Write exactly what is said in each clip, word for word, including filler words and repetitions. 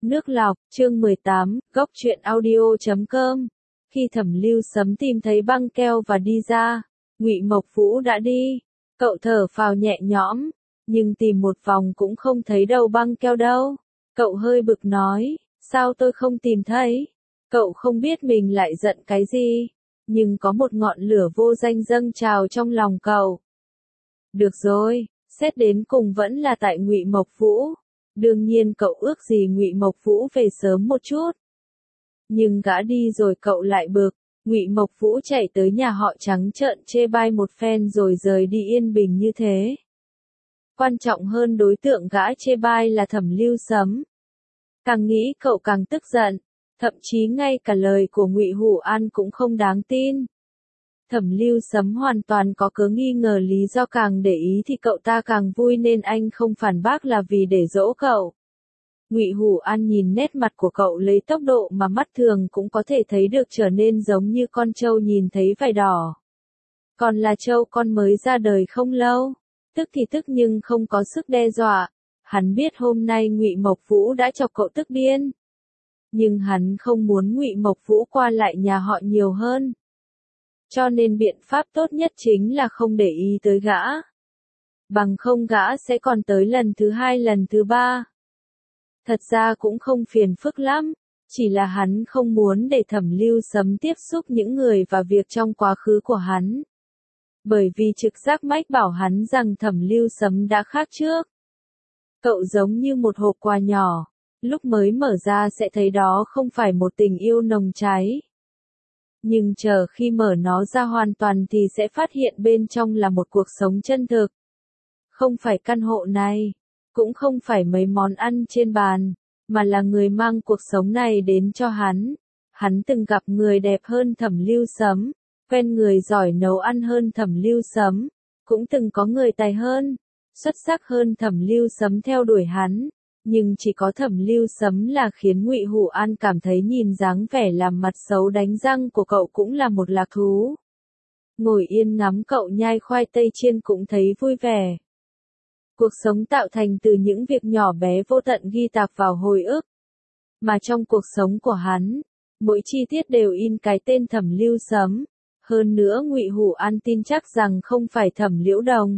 Nước lọc, chương mười tám, góc truyện audio chấm com. Khi Thẩm Lưu Sấm tìm thấy băng keo và đi ra, Ngụy Mộc Vũ đã đi. Cậu thở phào nhẹ nhõm, nhưng tìm một vòng cũng không thấy đâu băng keo đâu. Cậu hơi bực nói, sao tôi không tìm thấy? Cậu không biết mình lại giận cái gì, nhưng có một ngọn lửa vô danh dâng trào trong lòng cậu. Được rồi, xét đến cùng vẫn là tại Ngụy Mộc Vũ. Đương nhiên cậu ước gì Ngụy Mộc Vũ về sớm một chút. Nhưng gã đi rồi cậu lại bực, Ngụy Mộc Vũ chạy tới nhà họ trắng trợn chê bai một phen rồi rời đi yên bình như thế. Quan trọng hơn đối tượng gã chê bai là Thẩm Lưu Sấm. Càng nghĩ cậu càng tức giận, thậm chí ngay cả lời của Ngụy Hủ An cũng không đáng tin. Thẩm Lưu Sấm hoàn toàn có cớ nghi ngờ lý do, càng để ý thì cậu ta càng vui nên anh không phản bác là vì để dỗ cậu. Ngụy Hủ An nhìn nét mặt của cậu lấy tốc độ mà mắt thường cũng có thể thấy được trở nên giống như con trâu nhìn thấy vải đỏ. Còn là trâu con mới ra đời không lâu, tức thì tức nhưng không có sức đe dọa. Hắn biết hôm nay Ngụy Mộc Vũ đã chọc cậu tức điên, nhưng hắn không muốn Ngụy Mộc Vũ qua lại nhà họ nhiều hơn. Cho nên biện pháp tốt nhất chính là không để ý tới gã. Bằng không gã sẽ còn tới lần thứ hai lần thứ ba. Thật ra cũng không phiền phức lắm, chỉ là hắn không muốn để Thẩm Lưu Sấm tiếp xúc những người và việc trong quá khứ của hắn. Bởi vì trực giác mách bảo hắn rằng Thẩm Lưu Sấm đã khác trước. Cậu giống như một hộp quà nhỏ, lúc mới mở ra sẽ thấy đó không phải một tình yêu nồng cháy. Nhưng chờ khi mở nó ra hoàn toàn thì sẽ phát hiện bên trong là một cuộc sống chân thực. Không phải căn hộ này, cũng không phải mấy món ăn trên bàn, mà là người mang cuộc sống này đến cho hắn. Hắn từng gặp người đẹp hơn Thẩm Lưu Sấm, quen người giỏi nấu ăn hơn Thẩm Lưu Sấm, cũng từng có người tài hơn, xuất sắc hơn Thẩm Lưu Sấm theo đuổi hắn. Nhưng chỉ có Thẩm Lưu Sấm là khiến Ngụy Hủ An cảm thấy nhìn dáng vẻ làm mặt xấu đánh răng của cậu cũng là một lạc thú. Ngồi yên ngắm cậu nhai khoai tây chiên cũng thấy vui vẻ. Cuộc sống tạo thành từ những việc nhỏ bé vô tận ghi tạc vào hồi ức. Mà trong cuộc sống của hắn, mỗi chi tiết đều in cái tên Thẩm Lưu Sấm. Hơn nữa Ngụy Hủ An tin chắc rằng không phải Thẩm Liễu Đồng,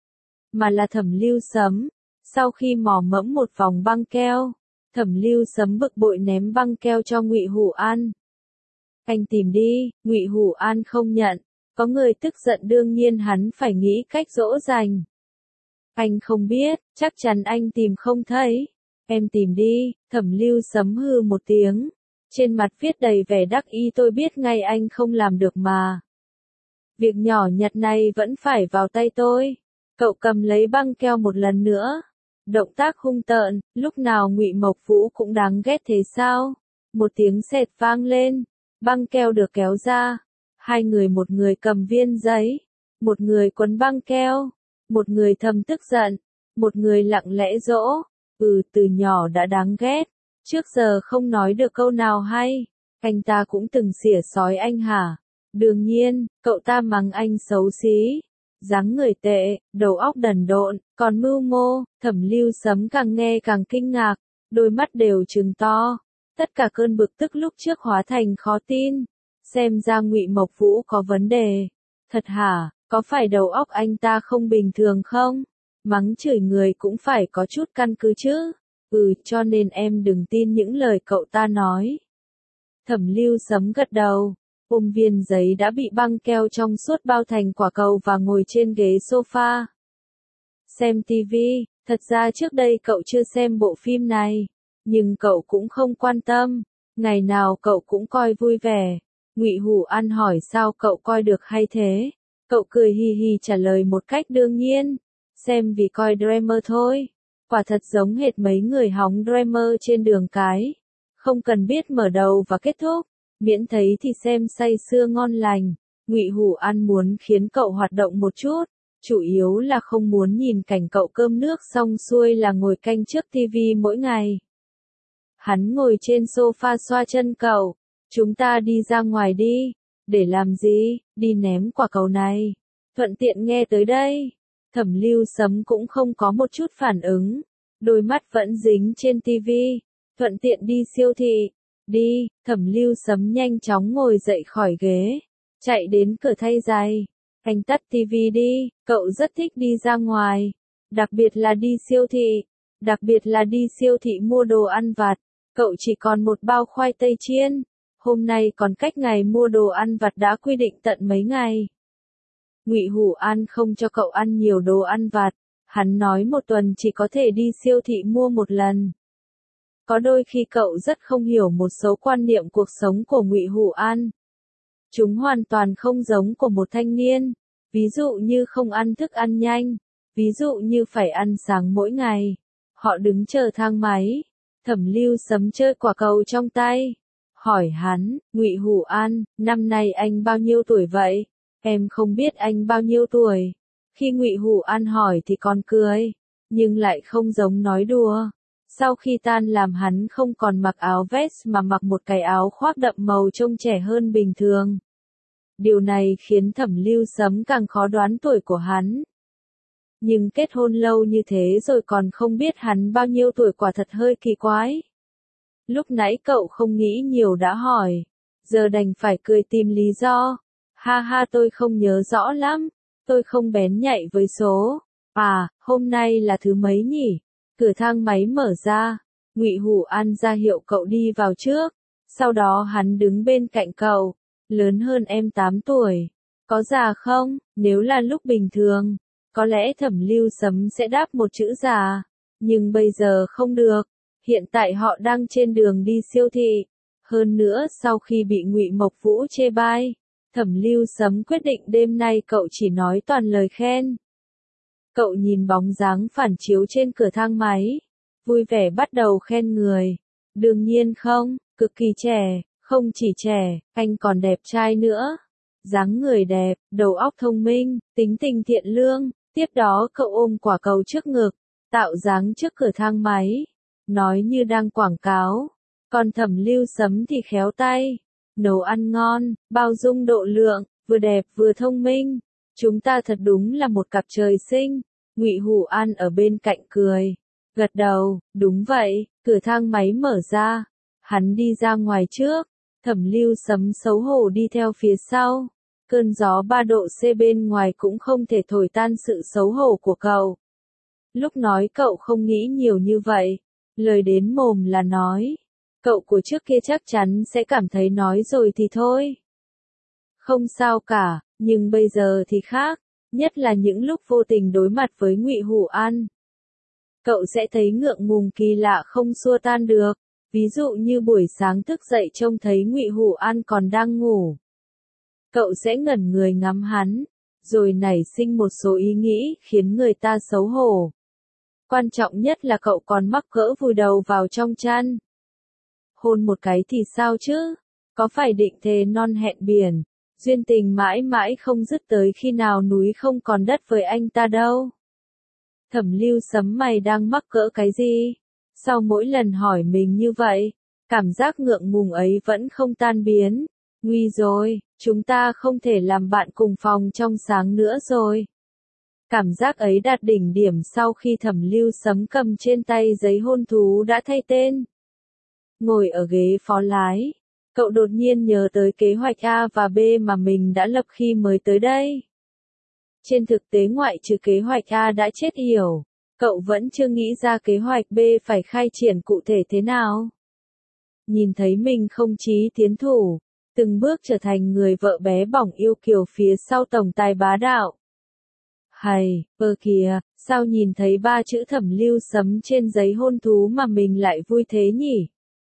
mà là Thẩm Lưu Sấm. Sau khi mò mẫm một vòng băng keo, Thẩm Lưu Sấm bực bội ném băng keo cho Ngụy Hủ An. Anh tìm đi, Ngụy Hủ An không nhận, có người tức giận đương nhiên hắn phải nghĩ cách dỗ dành. Anh không biết, chắc chắn anh tìm không thấy. Em tìm đi, Thẩm Lưu Sấm hừ một tiếng. Trên mặt viết đầy vẻ đắc ý, tôi biết ngay anh không làm được mà. Việc nhỏ nhặt này vẫn phải vào tay tôi. Cậu cầm lấy băng keo một lần nữa. Động tác hung tợn, lúc nào Ngụy Mộc Vũ cũng đáng ghét thế sao? Một tiếng sệt vang lên, băng keo được kéo ra. Hai người, một người cầm viên giấy, một người quấn băng keo, một người thầm tức giận, một người lặng lẽ dỗ. Ừ, từ nhỏ đã đáng ghét, trước giờ không nói được câu nào hay. Anh ta cũng từng xỉa xói anh hả? Đương nhiên, cậu ta mắng anh xấu xí, dáng người tệ, đầu óc đần độn, còn mưu mô. Thẩm Lưu Sấm càng nghe càng kinh ngạc, đôi mắt đều trừng to. Tất cả cơn bực tức lúc trước hóa thành khó tin. Xem ra Ngụy Mộc Vũ có vấn đề. Thật hả? Có phải đầu óc anh ta không bình thường không? Mắng chửi người cũng phải có chút căn cứ chứ. Ừ, cho nên em đừng tin những lời cậu ta nói. Thẩm Lưu Sấm gật đầu, ôm viên giấy đã bị băng keo trong suốt bao thành quả cầu và ngồi trên ghế sofa. Xem tivi, thật ra trước đây cậu chưa xem bộ phim này, nhưng cậu cũng không quan tâm, ngày nào cậu cũng coi vui vẻ. Ngụy Hủ An hỏi sao cậu coi được hay thế? Cậu cười hì hì trả lời một cách đương nhiên, xem vì coi drama thôi. Quả thật giống hệt mấy người hóng drama trên đường cái, không cần biết mở đầu và kết thúc, miễn thấy thì xem say sưa ngon lành. Ngụy Hủ An muốn khiến cậu hoạt động một chút, chủ yếu là không muốn nhìn cảnh cậu cơm nước xong xuôi là ngồi canh trước tivi mỗi ngày. Hắn ngồi trên sofa xoa chân cậu, chúng ta đi ra ngoài đi. Để làm gì? Đi ném quả cầu này. Thuận tiện nghe tới đây. Thẩm Lưu Sấm cũng không có một chút phản ứng, đôi mắt vẫn dính trên tivi. thuận tiện đi siêu thị. Đi, Thẩm Lưu Sấm nhanh chóng ngồi dậy khỏi ghế, chạy đến cửa thay giày. Anh tắt tivi đi, cậu rất thích đi ra ngoài, đặc biệt là đi siêu thị, đặc biệt là đi siêu thị mua đồ ăn vặt. Cậu chỉ còn một bao khoai tây chiên, hôm nay còn cách ngày mua đồ ăn vặt đã quy định tận mấy ngày. Ngụy Hủ An không cho cậu ăn nhiều đồ ăn vặt, hắn nói một tuần chỉ có thể đi siêu thị mua một lần. Có đôi khi cậu rất không hiểu một số quan niệm cuộc sống của Ngụy Hủ An. Chúng hoàn toàn không giống của một thanh niên, ví dụ như không ăn thức ăn nhanh, ví dụ như phải ăn sáng mỗi ngày. Họ đứng chờ thang máy, Thẩm Lưu Sấm chơi quả cầu trong tay, hỏi hắn, Ngụy Hủ An, năm nay anh bao nhiêu tuổi vậy? Em không biết anh bao nhiêu tuổi. Khi Ngụy Hủ An hỏi thì còn cười, nhưng lại không giống nói đùa. Sau khi tan làm hắn không còn mặc áo vest mà mặc một cái áo khoác đậm màu trông trẻ hơn bình thường. Điều này khiến Thẩm Lưu Sấm càng khó đoán tuổi của hắn. Nhưng kết hôn lâu như thế rồi còn không biết hắn bao nhiêu tuổi quả thật hơi kỳ quái. Lúc nãy cậu không nghĩ nhiều đã hỏi, giờ đành phải cười tìm lý do. Ha ha, tôi không nhớ rõ lắm, tôi không bén nhạy với số. À, hôm nay là thứ mấy nhỉ? Cửa thang máy mở ra, Ngụy Hủ An ra hiệu cậu đi vào trước, sau đó hắn đứng bên cạnh cậu, lớn hơn em tám tuổi. Có già không? Nếu là lúc bình thường, có lẽ Thẩm Lưu Sấm sẽ đáp một chữ già, nhưng bây giờ không được. Hiện tại họ đang trên đường đi siêu thị. Hơn nữa sau khi bị Ngụy Mộc Vũ chê bai, Thẩm Lưu Sấm quyết định đêm nay cậu chỉ nói toàn lời khen. Cậu nhìn bóng dáng phản chiếu trên cửa thang máy, vui vẻ bắt đầu khen người. Đương nhiên không, cực kỳ trẻ, không chỉ trẻ, anh còn đẹp trai nữa. Dáng người đẹp, đầu óc thông minh, tính tình thiện lương. Tiếp đó cậu ôm quả cầu trước ngực, tạo dáng trước cửa thang máy, nói như đang quảng cáo. Còn Thẩm Lưu Sấm thì khéo tay, nấu ăn ngon, bao dung độ lượng, vừa đẹp vừa thông minh. Chúng ta thật đúng là một cặp trời sinh. Ngụy Hủ An ở bên cạnh cười, gật đầu, đúng vậy. Cửa thang máy mở ra, hắn đi ra ngoài trước, Thẩm Lưu Sấm xấu hổ đi theo phía sau. Cơn gió ba độ C bên ngoài cũng không thể thổi tan sự xấu hổ của cậu. Lúc nói cậu không nghĩ nhiều như vậy, lời đến mồm là nói. Cậu của trước kia chắc chắn sẽ cảm thấy nói rồi thì thôi. Không sao cả, nhưng bây giờ thì khác, nhất là những lúc vô tình đối mặt với Ngụy Hủ An. Cậu sẽ thấy ngượng ngùng kỳ lạ không xua tan được, ví dụ như buổi sáng thức dậy trông thấy Ngụy Hủ An còn đang ngủ. Cậu sẽ ngẩn người ngắm hắn, rồi nảy sinh một số ý nghĩ khiến người ta xấu hổ. Quan trọng nhất là cậu còn mắc cỡ vùi đầu vào trong chăn. Hôn một cái thì sao chứ? Có phải định thề non hẹn biển, duyên tình mãi mãi không dứt tới khi nào núi không còn đất với anh ta đâu. Thẩm Lưu Sấm mày đang mắc cỡ cái gì? Sau mỗi lần hỏi mình như vậy, cảm giác ngượng ngùng ấy vẫn không tan biến. Nguy rồi, chúng ta không thể làm bạn cùng phòng trong sáng nữa rồi. Cảm giác ấy đạt đỉnh điểm sau khi Thẩm Lưu Sấm cầm trên tay giấy hôn thú đã thay tên. Ngồi ở ghế phó lái, cậu đột nhiên nhớ tới kế hoạch A và B mà mình đã lập khi mới tới đây. Trên thực tế ngoại trừ kế hoạch A đã chết yểu, cậu vẫn chưa nghĩ ra kế hoạch B phải khai triển cụ thể thế nào. Nhìn thấy mình không chí tiến thủ, từng bước trở thành người vợ bé bỏng yêu kiều phía sau tổng tài bá đạo. Hầy, ơ kìa, sao nhìn thấy ba chữ Thẩm Lưu Sấm trên giấy hôn thú mà mình lại vui thế nhỉ?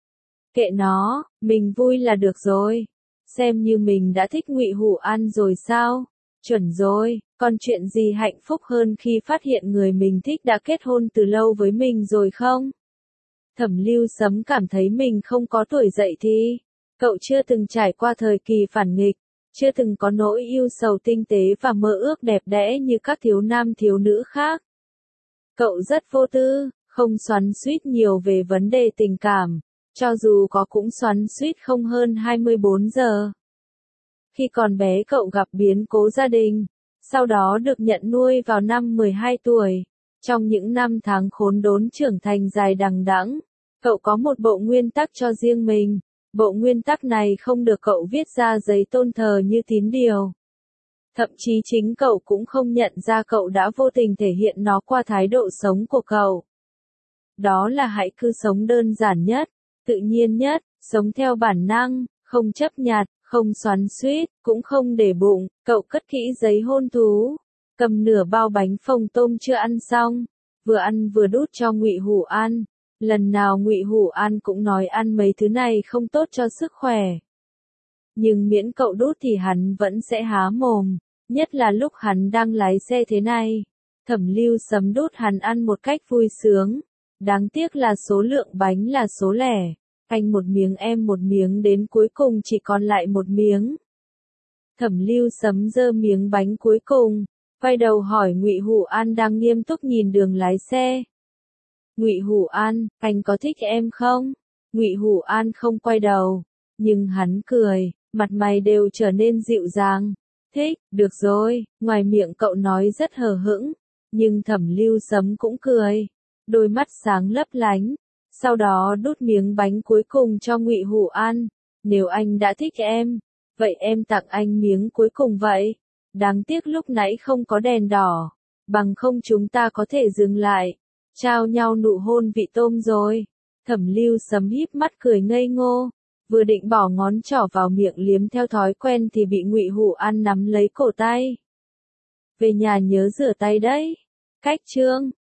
Kệ nó, mình vui là được rồi. Xem như mình đã thích Ngụy Hủ An rồi sao? Chuẩn rồi, còn chuyện gì hạnh phúc hơn khi phát hiện người mình thích đã kết hôn từ lâu với mình rồi không? Thẩm Lưu Sấm cảm thấy mình không có tuổi dậy thì. Cậu chưa từng trải qua thời kỳ phản nghịch, chưa từng có nỗi yêu sầu tinh tế và mơ ước đẹp đẽ như các thiếu nam thiếu nữ khác. Cậu rất vô tư, không xoắn xuýt nhiều về vấn đề tình cảm, cho dù có cũng xoắn xuýt không hơn hai mươi bốn giờ. Khi còn bé cậu gặp biến cố gia đình, sau đó được nhận nuôi vào năm mười hai tuổi. Trong những năm tháng khốn đốn trưởng thành dài đằng đẵng, Cậu có một bộ nguyên tắc cho riêng mình. Bộ nguyên tắc này không được cậu viết ra giấy tôn thờ như tín điều. Thậm chí chính cậu cũng không nhận ra cậu đã vô tình thể hiện nó qua thái độ sống của cậu. Đó là hãy cứ sống đơn giản nhất, tự nhiên nhất, sống theo bản năng, không chấp nhặt, không xoắn xuýt, cũng không để bụng. Cậu cất kỹ giấy hôn thú, cầm nửa bao bánh phồng tôm chưa ăn xong, vừa ăn vừa đút cho Ngụy Hủ ăn. Lần nào Ngụy Hủ An cũng nói ăn mấy thứ này không tốt cho sức khỏe. Nhưng miễn cậu đút thì hắn vẫn sẽ há mồm, nhất là lúc hắn đang lái xe thế này. Thẩm Lưu Sấm đút hắn ăn một cách vui sướng. Đáng tiếc là số lượng bánh là số lẻ. Anh một miếng em một miếng đến cuối cùng chỉ còn lại một miếng. Thẩm Lưu Sấm giơ miếng bánh cuối cùng, quay đầu hỏi Ngụy Hủ An đang nghiêm túc nhìn đường lái xe. Ngụy Hủ An, anh có thích em không? Ngụy Hủ An không quay đầu, nhưng hắn cười, mặt mày đều trở nên dịu dàng. Thích, được rồi, ngoài miệng cậu nói rất hờ hững, nhưng Thẩm Lưu Sấm cũng cười, đôi mắt sáng lấp lánh. Sau đó đút miếng bánh cuối cùng cho Ngụy Hủ An. Nếu anh đã thích em, vậy em tặng anh miếng cuối cùng vậy. Đáng tiếc lúc nãy không có đèn đỏ, bằng không chúng ta có thể dừng lại, trao nhau nụ hôn vị tôm rồi. Thẩm Lưu Sấm híp mắt cười ngây ngô, vừa định bỏ ngón trỏ vào miệng liếm theo thói quen thì bị Ngụy Hủ An nắm lấy cổ tay. Về nhà nhớ rửa tay đấy. Cách chương